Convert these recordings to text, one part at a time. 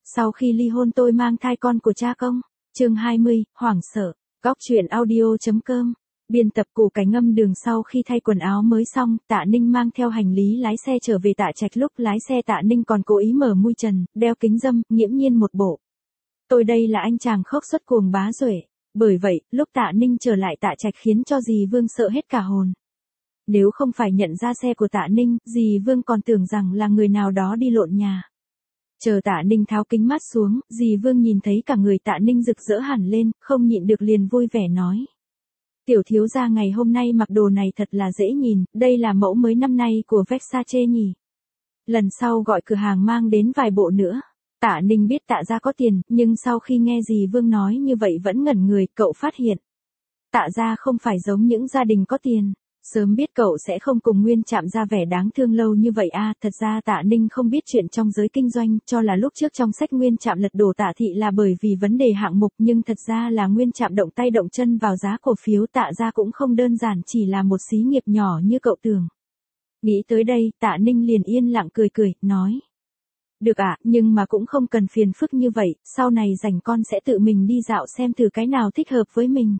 Sau khi ly hôn tôi mang thai con của cha công. Chương 20, hoảng sợ. Góc truyện audio.com. Biên tập Củ Cải Ngâm Đường. Sau khi thay quần áo mới xong, Tạ Ninh mang theo hành lý lái xe trở về Tạ Trạch. Lúc lái xe Tạ Ninh còn cố ý mở mui trần, đeo kính râm, nghiễm nhiên một bộ. Tôi đây là anh chàng khóc xuất cuồng bá duệ. Bởi vậy, lúc Tạ Ninh trở lại Tạ Trạch khiến cho dì Vương sợ hết cả hồn. Nếu không phải nhận ra xe của Tạ Ninh, dì Vương còn tưởng rằng là người nào đó đi lộn nhà. Chờ Tạ Ninh tháo kính mát xuống, dì Vương nhìn thấy cả người Tạ Ninh rực rỡ hẳn lên, không nhịn được liền vui vẻ nói. Tiểu thiếu gia ngày hôm nay mặc đồ này thật là dễ nhìn, đây là mẫu mới năm nay của Versace nhỉ. Lần sau gọi cửa hàng mang đến vài bộ nữa. Tạ Ninh biết Tạ gia có tiền, nhưng sau khi nghe dì Vương nói như vậy vẫn ngẩn người, cậu phát hiện. Tạ gia không phải giống những gia đình có tiền. Sớm biết cậu sẽ không cùng Nguyên Trạm ra vẻ đáng thương lâu như vậy à, thật ra Tạ Ninh không biết chuyện trong giới kinh doanh, cho là lúc trước trong sách Nguyên Trạm lật đổ Tạ thị là bởi vì vấn đề hạng mục, nhưng thật ra là Nguyên Trạm động tay động chân vào giá cổ phiếu Tạ gia cũng không đơn giản chỉ là một xí nghiệp nhỏ như cậu tưởng. Nghĩ tới đây, Tạ Ninh liền yên lặng cười cười, nói. Được ạ, nhưng mà cũng không cần phiền phức như vậy, sau này rảnh con sẽ tự mình đi dạo xem thử cái nào thích hợp với mình.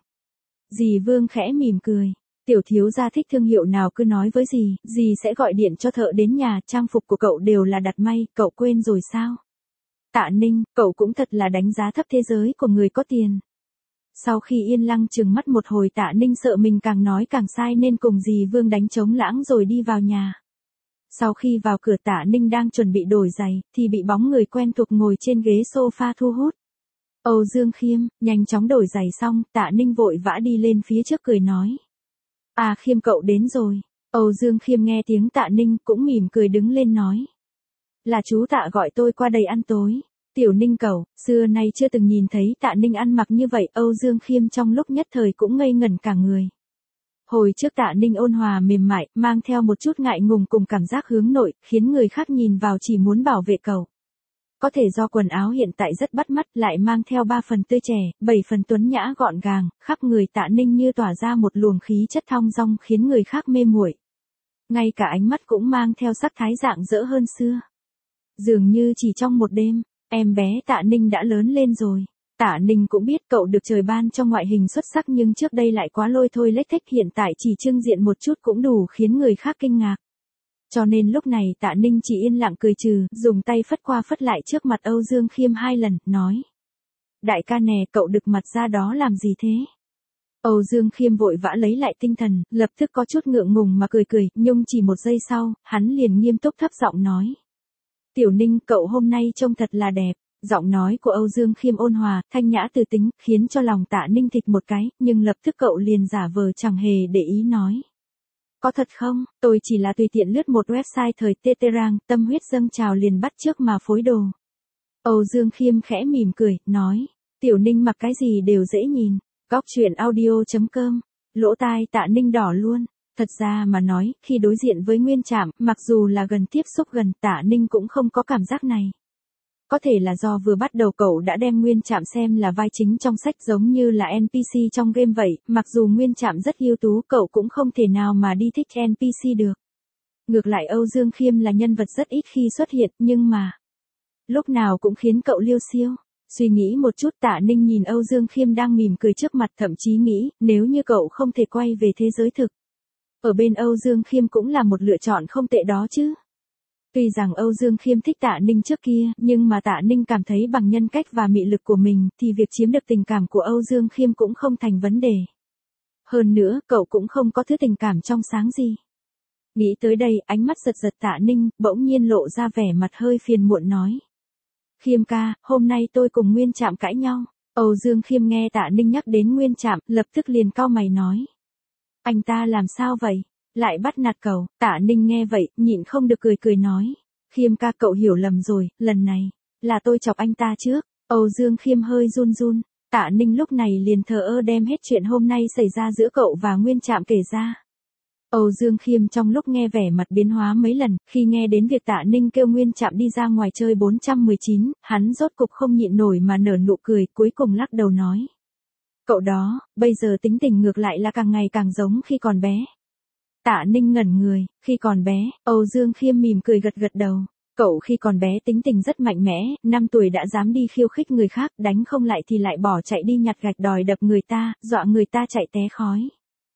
Dì Vương khẽ mỉm cười. Tiểu thiếu gia thích thương hiệu nào cứ nói với dì sẽ gọi điện cho thợ đến nhà, trang phục của cậu đều là đặt may, cậu quên rồi sao? Tạ Ninh, cậu cũng thật là đánh giá thấp thế giới của người có tiền. Sau khi yên lặng trừng mắt một hồi Tạ Ninh sợ mình càng nói càng sai nên cùng dì Vương đánh trống lãng rồi đi vào nhà. Sau khi vào cửa Tạ Ninh đang chuẩn bị đổi giày, thì bị bóng người quen thuộc ngồi trên ghế sofa thu hút. Âu Dương Khiêm, nhanh chóng đổi giày xong, Tạ Ninh vội vã đi lên phía trước cười nói. À Khiêm cậu đến rồi. Âu Dương Khiêm nghe tiếng Tạ Ninh cũng mỉm cười đứng lên nói. Là chú Tạ gọi tôi qua đây ăn tối. Tiểu Ninh cậu, xưa nay chưa từng nhìn thấy Tạ Ninh ăn mặc như vậy. Âu Dương Khiêm trong lúc nhất thời cũng ngây ngẩn cả người. Hồi trước Tạ Ninh ôn hòa mềm mại, mang theo một chút ngại ngùng cùng cảm giác hướng nội, khiến người khác nhìn vào chỉ muốn bảo vệ cậu. Có thể do quần áo hiện tại rất bắt mắt, lại mang theo 3 phần tươi trẻ, 7 phần tuấn nhã gọn gàng, khắp người Tạ Ninh như tỏa ra một luồng khí chất thong dong khiến người khác mê muội. Ngay cả ánh mắt cũng mang theo sắc thái rạng rỡ hơn xưa. Dường như chỉ trong một đêm, em bé Tạ Ninh đã lớn lên rồi. Tạ Ninh cũng biết cậu được trời ban cho ngoại hình xuất sắc nhưng trước đây lại quá lôi thôi lếch thếch, hiện tại chỉ trưng diện một chút cũng đủ khiến người khác kinh ngạc. Cho nên lúc này Tạ Ninh chỉ yên lặng cười trừ, dùng tay phất qua phất lại trước mặt Âu Dương Khiêm 2 lần, nói. Đại ca nè, cậu đực mặt ra đó làm gì thế? Âu Dương Khiêm vội vã lấy lại tinh thần, lập tức có chút ngượng ngùng mà cười cười, nhưng chỉ một giây sau, hắn liền nghiêm túc thấp giọng nói. Tiểu Ninh, cậu hôm nay trông thật là đẹp. Giọng nói của Âu Dương Khiêm ôn hòa, thanh nhã từ tính, khiến cho lòng Tạ Ninh thịch một cái, nhưng lập tức cậu liền giả vờ chẳng hề để ý nói. Có thật không, tôi chỉ là tùy tiện lướt một website thời Teterang, tâm huyết dâng trào liền bắt chước mà phối đồ. Âu Dương Khiêm khẽ mỉm cười, nói, Tiểu Ninh mặc cái gì đều dễ nhìn. Góc truyện audio.com, lỗ tai Tạ Ninh đỏ luôn. Thật ra mà nói, khi đối diện với Nguyên Trạm, mặc dù là gần tiếp xúc gần, Tạ Ninh cũng không có cảm giác này. Có thể là do vừa bắt đầu cậu đã đem Nguyên Trạm xem là vai chính trong sách giống như là NPC trong game vậy, mặc dù Nguyên Trạm rất ưu tú cậu cũng không thể nào mà đi thích NPC được. Ngược lại Âu Dương Khiêm là nhân vật rất ít khi xuất hiện nhưng mà lúc nào cũng khiến cậu liêu xiêu. Suy nghĩ một chút Tạ Ninh nhìn Âu Dương Khiêm đang mỉm cười trước mặt thậm chí nghĩ nếu như cậu không thể quay về thế giới thực. Ở bên Âu Dương Khiêm cũng là một lựa chọn không tệ đó chứ. Tuy rằng Âu Dương Khiêm thích Tạ Ninh trước kia, nhưng mà Tạ Ninh cảm thấy bằng nhân cách và mị lực của mình, thì việc chiếm được tình cảm của Âu Dương Khiêm cũng không thành vấn đề. Hơn nữa, cậu cũng không có thứ tình cảm trong sáng gì. Nghĩ tới đây, ánh mắt giật giật Tạ Ninh, bỗng nhiên lộ ra vẻ mặt hơi phiền muộn nói. Khiêm ca, hôm nay tôi cùng Nguyên Trạm cãi nhau. Âu Dương Khiêm nghe Tạ Ninh nhắc đến Nguyên Trạm, lập tức liền cau mày nói. Anh ta làm sao vậy? Lại bắt nạt cậu. Tạ Ninh nghe vậy, nhịn không được cười nói. Khiêm ca cậu hiểu lầm rồi, lần này, là tôi chọc anh ta trước. Âu Dương Khiêm hơi run run. Tạ Ninh lúc này liền thờ ơ đem hết chuyện hôm nay xảy ra giữa cậu và Nguyên Trạm kể ra. Âu Dương Khiêm trong lúc nghe vẻ mặt biến hóa mấy lần, khi nghe đến việc Tạ Ninh kêu Nguyên Trạm đi ra ngoài chơi 419, hắn rốt cục không nhịn nổi mà nở nụ cười, cuối cùng lắc đầu nói. Cậu đó, bây giờ tính tình ngược lại là càng ngày càng giống khi còn bé. Tạ Ninh ngẩn người, khi còn bé, Âu Dương Khiêm mỉm cười gật gật đầu. Cậu khi còn bé tính tình rất mạnh mẽ, 5 tuổi đã dám đi khiêu khích người khác, đánh không lại thì lại bỏ chạy đi nhặt gạch đòi đập người ta, dọa người ta chạy té khói.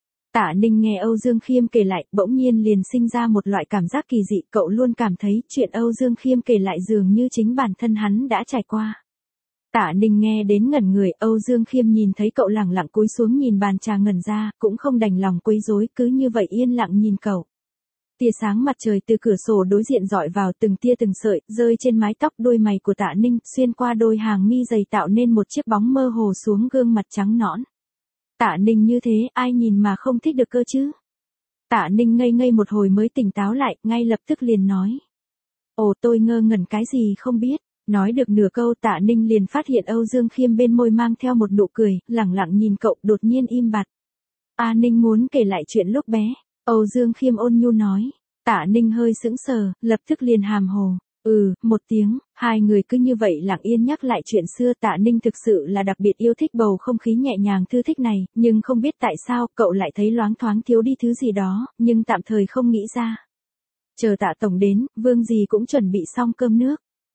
Tạ Ninh nghe Âu Dương Khiêm kể lại, bỗng nhiên liền sinh ra một loại cảm giác kỳ dị, cậu luôn cảm thấy chuyện Âu Dương Khiêm kể lại dường như chính bản thân hắn đã trải qua. Tạ Ninh nghe đến ngẩn người, Âu Dương Khiêm nhìn thấy cậu lẳng lặng cúi xuống nhìn bàn trà ngẩn ra, cũng không đành lòng quấy rối, cứ như vậy yên lặng nhìn cậu. Tia sáng mặt trời từ cửa sổ đối diện rọi vào từng tia từng sợi, rơi trên mái tóc đôi mày của Tạ Ninh, xuyên qua đôi hàng mi dày tạo nên một chiếc bóng mơ hồ xuống gương mặt trắng nõn. Tạ Ninh như thế, ai nhìn mà không thích được cơ chứ? Tạ Ninh ngây ngây một hồi mới tỉnh táo lại, ngay lập tức liền nói. Ồ, tôi ngơ ngẩn cái gì không biết. Nói được nửa câu Tạ Ninh liền phát hiện Âu Dương Khiêm bên môi mang theo một nụ cười, lẳng lặng nhìn cậu, đột nhiên im bặt. A Ninh muốn kể lại chuyện lúc bé. Âu Dương Khiêm ôn nhu nói. Tạ Ninh hơi sững sờ, lập tức liền hàm hồ. Một tiếng, hai người cứ như vậy lặng yên nhắc lại chuyện xưa. Tạ Ninh thực sự là đặc biệt yêu thích bầu không khí nhẹ nhàng thư thích này, nhưng không biết tại sao cậu lại thấy loáng thoáng thiếu đi thứ gì đó, nhưng tạm thời không nghĩ ra. Chờ Tạ Tổng đến, Vương dì cũng chuẩn bị xong cơm nước.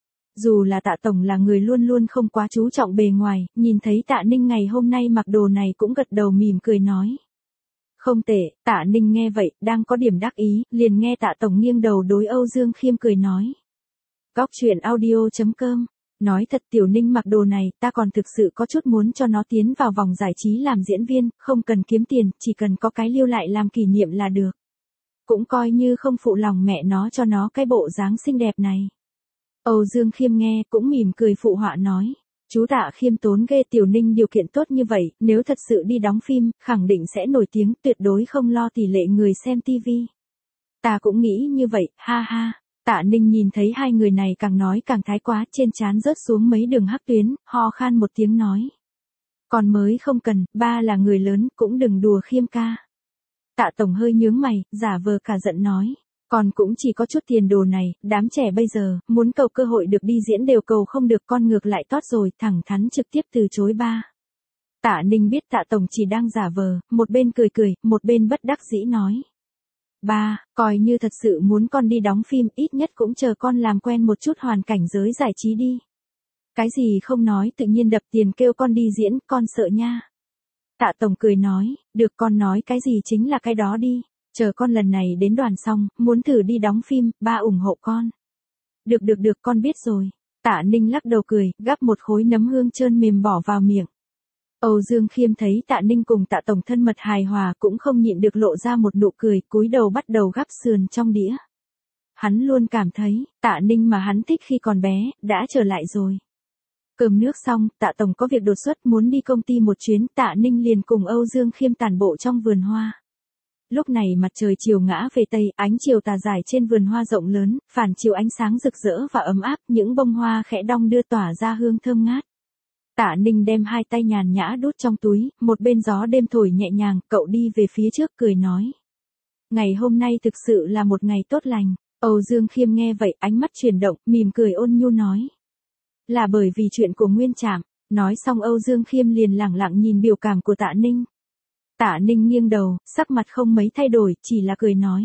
Dù là Tạ Tổng là người luôn luôn không quá chú trọng bề ngoài, nhìn thấy Tạ Ninh ngày hôm nay mặc đồ này cũng gật đầu mỉm cười nói. Không tệ, Tạ Ninh nghe vậy, đang có điểm đắc ý, liền nghe Tạ Tổng nghiêng đầu đối Âu Dương Khiêm cười nói. Góc truyện audio.com. Nói thật Tiểu Ninh mặc đồ này, ta còn thực sự có chút muốn cho nó tiến vào vòng giải trí làm diễn viên, không cần kiếm tiền, chỉ cần có cái lưu lại làm kỷ niệm là được. Cũng coi như không phụ lòng mẹ nó cho nó cái bộ dáng xinh đẹp này. Âu Dương Khiêm nghe, cũng mỉm cười phụ họa nói. Chú Tạ khiêm tốn ghê, Tiểu Ninh điều kiện tốt như vậy, nếu thật sự đi đóng phim, khẳng định sẽ nổi tiếng, tuyệt đối không lo tỷ lệ người xem tivi. Ta cũng nghĩ như vậy, ha ha. Tạ Ninh nhìn thấy hai người này càng nói càng thái quá, trên trán rớt xuống mấy đường hắc tuyến, ho khan một tiếng nói. Còn mới không cần, ba là người lớn, cũng đừng đùa Khiêm ca. Tạ Tổng hơi nhướng mày, giả vờ cả giận nói. Còn cũng chỉ có chút tiền đồ này, đám trẻ bây giờ, muốn cầu cơ hội được đi diễn đều cầu không được, con ngược lại tót rồi, thẳng thắn trực tiếp từ chối ba. Tạ Ninh biết Tạ Tổng chỉ đang giả vờ, một bên cười cười, một bên bất đắc dĩ nói. Ba, coi như thật sự muốn con đi đóng phim, ít nhất cũng chờ con làm quen một chút hoàn cảnh giới giải trí đi. Cái gì không nói tự nhiên đập tiền kêu con đi diễn, con sợ nha. Tạ Tổng cười nói, được con nói cái gì chính là cái đó đi. Chờ con lần này đến đoàn xong, muốn thử đi đóng phim, ba ủng hộ con. Được con biết rồi. Tạ Ninh lắc đầu cười, gắp một khối nấm hương trơn mềm bỏ vào miệng. Âu Dương Khiêm thấy Tạ Ninh cùng Tạ Tổng thân mật hài hòa cũng không nhịn được lộ ra một nụ cười, cúi đầu bắt đầu gắp sườn trong đĩa. Hắn luôn cảm thấy, Tạ Ninh mà hắn thích khi còn bé, đã trở lại rồi. Cơm nước xong, Tạ Tổng có việc đột xuất muốn đi công ty một chuyến, Tạ Ninh liền cùng Âu Dương Khiêm tản bộ trong vườn hoa. Lúc này mặt trời chiều ngã về tây, ánh chiều tà rải trên vườn hoa rộng lớn, phản chiếu ánh sáng rực rỡ và ấm áp, những bông hoa khẽ đong đưa tỏa ra hương thơm ngát. Tạ Ninh đem hai tay nhàn nhã đút trong túi, một bên gió đêm thổi nhẹ nhàng, cậu đi về phía trước cười nói. Ngày hôm nay thực sự là một ngày tốt lành. Âu Dương Khiêm nghe vậy, ánh mắt chuyển động, mỉm cười ôn nhu nói. Là bởi vì chuyện của Nguyên Trạm. Nói xong Âu Dương Khiêm liền lẳng lặng nhìn biểu cảm của Tạ Ninh. Tạ Ninh nghiêng đầu, sắc mặt không mấy thay đổi, chỉ là cười nói.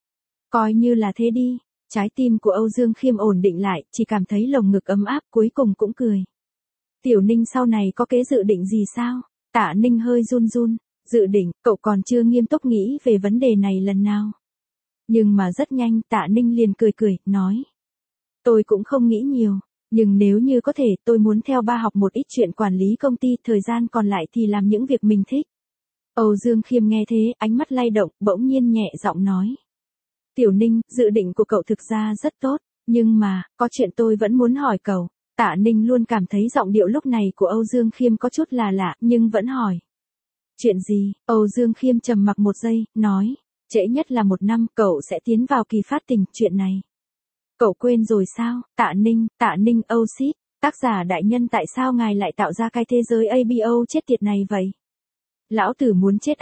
Coi như là thế đi. Trái tim của Âu Dương Khiêm ổn định lại, chỉ cảm thấy lồng ngực ấm áp, cuối cùng cũng cười. Tiểu Ninh sau này có kế dự định gì sao? Tạ Ninh hơi run run. Dự định, cậu còn chưa nghiêm túc nghĩ về vấn đề này lần nào. Nhưng mà rất nhanh, Tạ Ninh liền cười, nói. Tôi cũng không nghĩ nhiều, nhưng nếu như có thể, tôi muốn theo ba học một ít chuyện quản lý công ty, thời gian còn lại thì làm những việc mình thích. Âu Dương Khiêm nghe thế, ánh mắt lay động, bỗng nhiên nhẹ giọng nói. Tiểu Ninh, dự định của cậu thực ra rất tốt, nhưng mà, có chuyện tôi vẫn muốn hỏi cậu. Tạ Ninh luôn cảm thấy giọng điệu lúc này của Âu Dương Khiêm có chút là lạ, nhưng vẫn hỏi. Chuyện gì? Âu Dương Khiêm trầm mặc một giây, nói. Trễ nhất là 1 năm, cậu sẽ tiến vào kỳ phát tình, chuyện này. Cậu quên rồi sao? Tạ Ninh, Âu Xít, tác giả đại nhân tại sao ngài lại tạo ra cái thế giới ABO chết tiệt này vậy? Lão tử muốn chết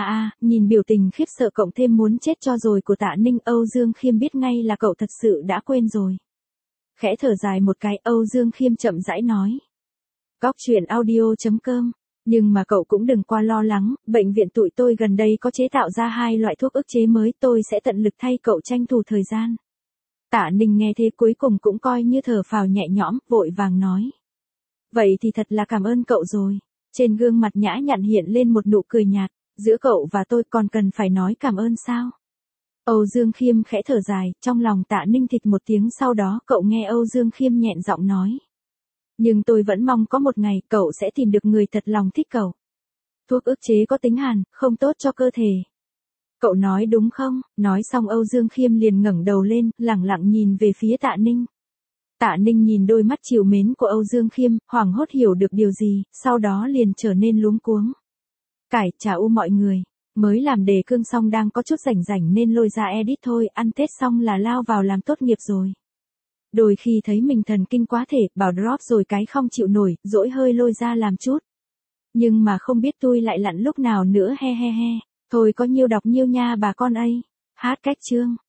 nhìn biểu tình khiếp sợ cộng thêm muốn chết cho rồi của Tạ Ninh, Âu Dương Khiêm biết ngay là cậu thật sự đã quên rồi. Khẽ thở dài một cái, Âu Dương Khiêm chậm rãi nói. Góc truyện audio.com. Nhưng mà cậu cũng đừng qua lo lắng, bệnh viện tụi tôi gần đây có chế tạo ra 2 loại thuốc ức chế mới, tôi sẽ tận lực thay cậu tranh thủ thời gian. Tạ Ninh nghe thế cuối cùng cũng coi như thở phào nhẹ nhõm, vội vàng nói. Vậy thì thật là cảm ơn cậu rồi. Trên gương mặt nhã nhặn hiện lên một nụ cười nhạt, giữa cậu và tôi còn cần phải nói cảm ơn sao? Âu Dương Khiêm khẽ thở dài, trong lòng Tạ Ninh thịch một tiếng, sau đó cậu nghe Âu Dương Khiêm nhẹn giọng nói. Nhưng tôi vẫn mong có một ngày cậu sẽ tìm được người thật lòng thích cậu. Thuốc ức chế có tính hàn, không tốt cho cơ thể. Cậu nói đúng không? Nói xong Âu Dương Khiêm liền ngẩng đầu lên, lẳng lặng nhìn về phía Tạ Ninh. Tạ Ninh nhìn đôi mắt trìu mến của Âu Dương Khiêm, hoảng hốt hiểu được điều gì, sau đó liền trở nên luống cuống. Chào mọi người. Mới làm đề cương xong đang có chút rảnh rảnh nên lôi ra edit thôi, ăn Tết xong là lao vào làm tốt nghiệp rồi. Đôi khi thấy mình thần kinh quá thể, bảo drop rồi cái không chịu nổi, dỗi hơi lôi ra làm chút. Nhưng mà không biết tôi lại lặn lúc nào nữa he he he. Thôi có nhiêu đọc nhiêu nha bà con ấy. Hát cách chương.